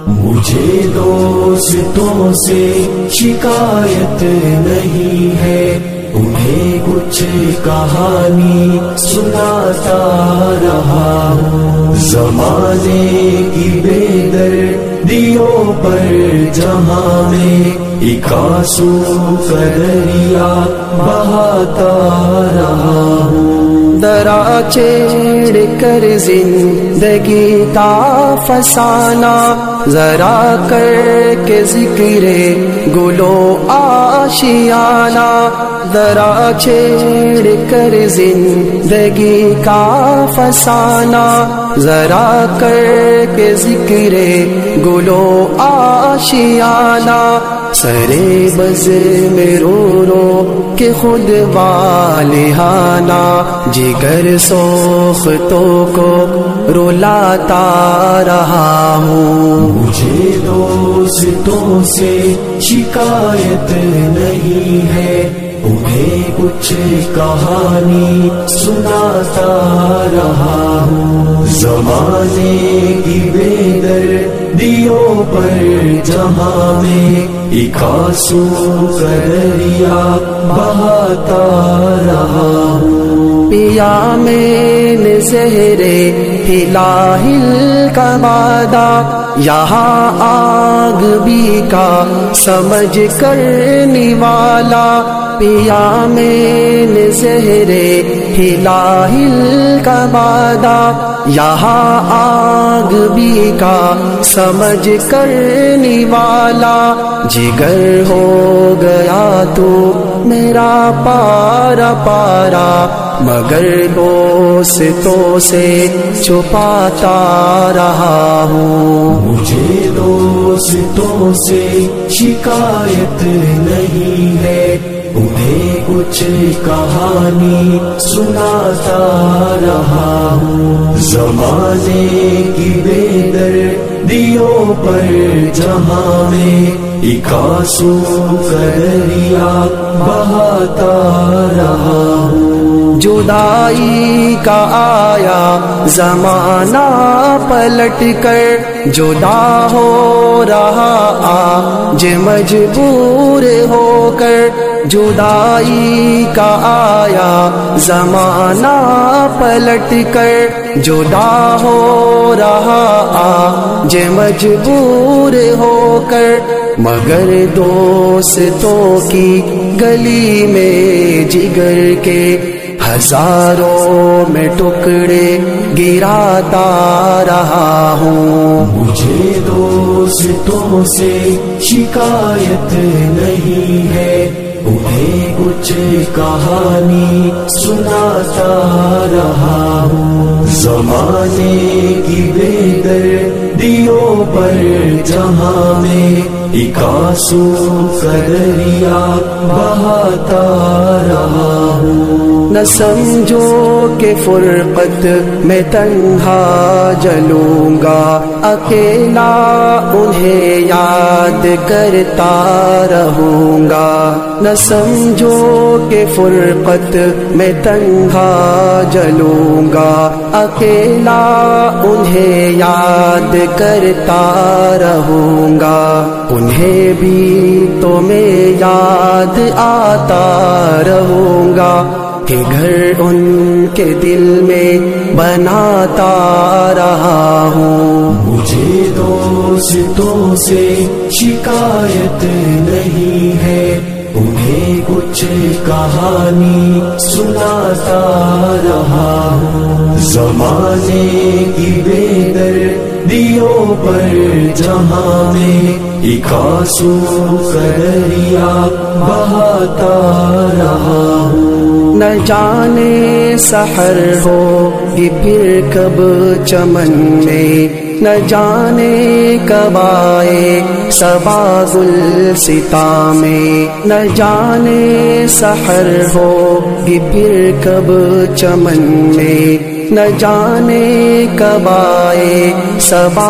مجھے دوستوں سے شکایت نہیں ہے، انہیں کچھ کہانی سناتا رہا ہوں۔ زمانے کی بے دردیوں پر جہاں میں ایک آنسو کا دریا بہاتا رہا ہوں۔ درا چھیڑ کر زندگی کا فسانہ، ذرا کر کے ذکر گلو آشیانہ، ذرا چھیڑ کر زندگی کا فسانہ، ذرا کر کے ذکر گلو آشیانہ، سرے بز میں رو رو کے خود والہانہ، جگر سوختوں کو رلاتا رہا ہوں۔ مجھے دوستوں سے شکایت نہیں ہے، انہیں کچھ کہانی سناتا رہا ہوں۔ زمانے کی بے دردیوں پر جہاں میں ایک آنسو کا دریا بہاتا رہا ہوں۔ پیا میں نے زہرے ہلاہل کا وعدہ، یہاں آگ بھی کا سمجھ کر نوالا، پیا میں نے زہرے ہلاہل کا وعدہ، یہاں آگ بھی کا سمجھ کر نوالا، جگر ہو گیا تو میرا پارا پارا، مگر دوستوں سے چھپاتا رہا ہوں۔ مجھے دوستوں سے شکایت نہیں ہے، انہیں کچھ کہانی سناتا رہا ہوں۔ زمانے کی بے دردیوں پر جہاں میں ایک آنسو کا دریا بہاتا رہا ہوں۔ جدائی کا آیا زمانہ پلٹ کر، جدا ہو رہا آج مجبور ہو کر، جدائی کا آیا زمانہ پلٹ کر، جدا ہو رہا آج مجبور ہو کر، مگر دوستوں کی گلی میں جگر کے ہزاروں میں ٹکڑے گراتا رہا ہوں۔ مجھے دوستوں سے شکایت نہیں ہے، انہیں کچھ کہانی سناتا رہا ہوں۔ زمانے کی بے دردیوں پر جہاں میں ایک آنسو کا دریا بہاتا رہا ہوں۔ نہ سمجھو کہ فرقت میں تنہا جلوں گا، اکیلا انہیں یاد کرتا رہوں گا، نہ سمجھو کہ فرقت میں تنہا جلوں گا، اکیلا انہیں یاد کرتا رہوں گا، انہیں بھی تو میں یاد آتا رہوں گا، کہ گھر ان کے دل میں بناتا رہا ہوں۔ مجھے دوستوں سے شکایت نہیں ہے، انہیں کچھ کہانی سناتا رہا ہوں۔ زمانے کی بے دردیوں پر جہاں میں ایک آنسو کا دریا بہاتا رہا ہوں۔ نہ جانے سحر ہو کہ پھر کب چمن میں، نہ جانے کب آئے صبا گلستاں میں، نہ جانے سحر ہو کہ پھر کب چمن میں، نہ جانے کب آئے صبا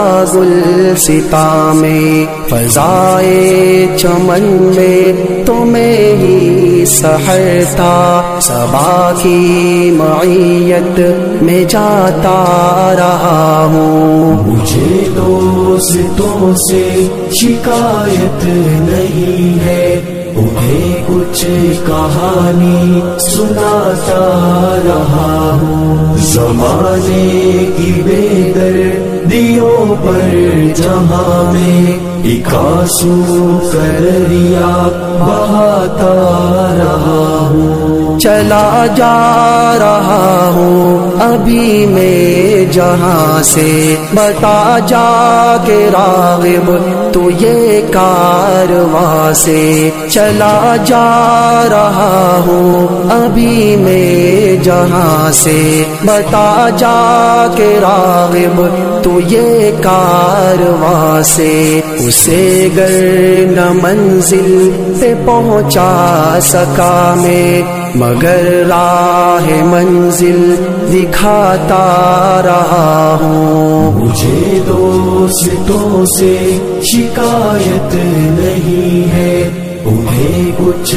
گلستاں میں، فضائے چمن میں تمہیں ہی سحر تھا صبا کی معیت میں جاتا رہا ہوں مجھے دوستوں سے شکایت نہیں ہے انہیں کچھ کہانی سناتا رہا ہوں زمانے کی بے دردیوں پر جہاں میں ایک آنسو کا دریا بہاتا رہا ہوں چلا جا رہا ہوں ابھی میں جہاں سے بتا جا کے راغب تو یہ کارواں سے چلا جا رہا ہوں ابھی میں جہاں سے بتا جا کے راغب تو یہ کارواں سے اسے گر نہ منزل پہ پہنچا سکا میں مگر راہ منزل دکھاتا رہا ہوں مجھے دوستوں سے شکایت نہیں ہے انہیں کچھ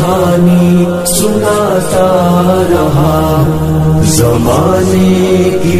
کہانی سناتا رہا ہوں زمانے کی